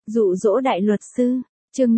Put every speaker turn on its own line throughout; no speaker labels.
Dụ dỗ đại luật sư, chương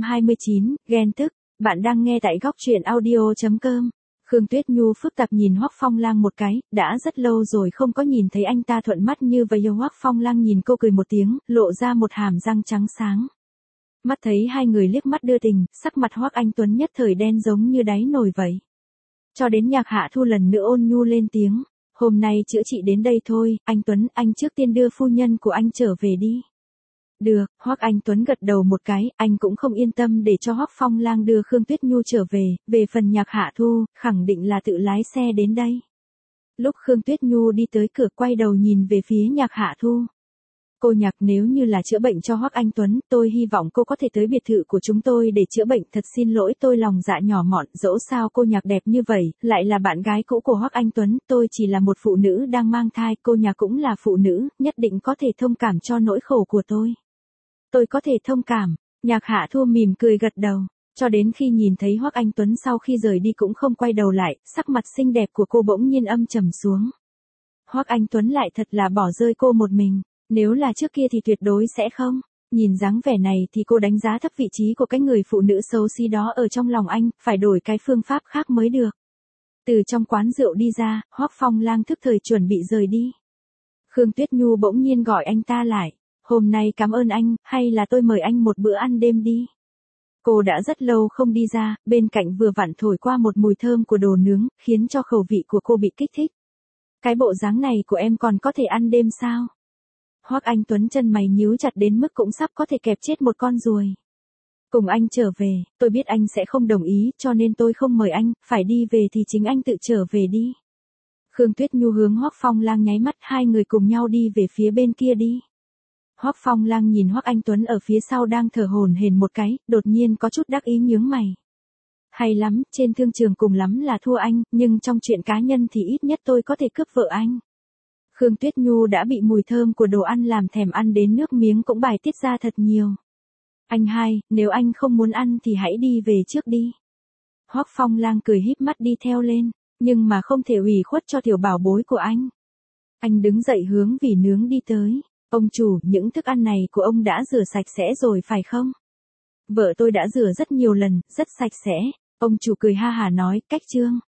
529, ghen tức, bạn đang nghe tại góc truyện audio.com. Khương Tuyết Nhu phức tạp nhìn Hoắc Phong Lang một cái, đã rất lâu rồi không có nhìn thấy anh ta thuận mắt như vậy. Hoắc Phong Lang nhìn cô cười một tiếng, lộ ra một hàm răng trắng sáng. Mắt thấy hai người liếc mắt đưa tình, sắc mặt Hoắc Anh Tuấn nhất thời đen giống như đáy nồi vậy. Cho đến Nhạc Hạ Thu lần nữa ôn nhu lên tiếng, hôm nay chữa trị đến đây thôi, anh Tuấn, anh trước tiên đưa phu nhân của anh trở về đi. Được, Hoắc Anh Tuấn gật đầu một cái, anh cũng không yên tâm để cho Hoắc Phong Lang đưa Khương Tuyết Nhu trở về phần Nhạc Hạ Thu, khẳng định là tự lái xe đến đây. Lúc Khương Tuyết Nhu đi tới cửa quay đầu nhìn về phía Nhạc Hạ Thu. Cô Nhạc, nếu như là chữa bệnh cho Hoắc Anh Tuấn, tôi hy vọng cô có thể tới biệt thự của chúng tôi để chữa bệnh. Thật xin lỗi, tôi lòng dạ nhỏ mọn, dẫu sao cô Nhạc đẹp như vậy, lại là bạn gái cũ của Hoắc Anh Tuấn, tôi chỉ là một phụ nữ đang mang thai, cô Nhạc cũng là phụ nữ, nhất định có thể thông cảm cho nỗi khổ của tôi. Tôi có thể thông cảm, Nhạc Hạ Thu mỉm cười gật đầu, cho đến khi nhìn thấy Hoắc Anh Tuấn sau khi rời đi cũng không quay đầu lại, sắc mặt xinh đẹp của cô bỗng nhiên âm trầm xuống. Hoắc Anh Tuấn lại thật là bỏ rơi cô một mình, nếu là trước kia thì tuyệt đối sẽ không. Nhìn dáng vẻ này thì cô đánh giá thấp vị trí của cái người phụ nữ xấu xí đó ở trong lòng anh, phải đổi cái phương pháp khác mới được. Từ trong quán rượu đi ra, Hoắc Phong Lang thức thời chuẩn bị rời đi. Khương Tuyết Nhu bỗng nhiên gọi anh ta lại. Hôm nay cảm ơn anh, hay là tôi mời anh một bữa ăn đêm đi. Cô đã rất lâu không đi ra, bên cạnh vừa vặn thổi qua một mùi thơm của đồ nướng, khiến cho khẩu vị của cô bị kích thích. Cái bộ dáng này của em còn có thể ăn đêm sao? Hoắc Anh Tuấn chân mày nhíu chặt đến mức cũng sắp có thể kẹp chết một con ruồi. Cùng anh trở về, tôi biết anh sẽ không đồng ý, cho nên tôi không mời anh, phải đi về thì chính anh tự trở về đi. Khương Tuyết Nhu hướng Hoắc Phong Lang nháy mắt, hai người cùng nhau đi về phía bên kia đi. Hoắc Phong Lang nhìn Hoắc Anh Tuấn ở phía sau đang thở hổn hển một cái, đột nhiên có chút đắc ý nhướng mày. Hay lắm, trên thương trường cùng lắm là thua anh, nhưng trong chuyện cá nhân thì ít nhất tôi có thể cướp vợ anh. Khương Tuyết Nhu đã bị mùi thơm của đồ ăn làm thèm ăn đến nước miếng cũng bài tiết ra thật nhiều. Anh hai, nếu anh không muốn ăn thì hãy đi về trước đi. Hoắc Phong Lang cười híp mắt đi theo lên, nhưng mà không thể ủy khuất cho tiểu bảo bối của anh. Anh đứng dậy hướng vỉ nướng đi tới. Ông chủ, những thức ăn này của ông đã rửa sạch sẽ rồi phải không? Vợ tôi đã rửa rất nhiều lần, rất sạch sẽ. Ông chủ cười ha hả nói, cách trương.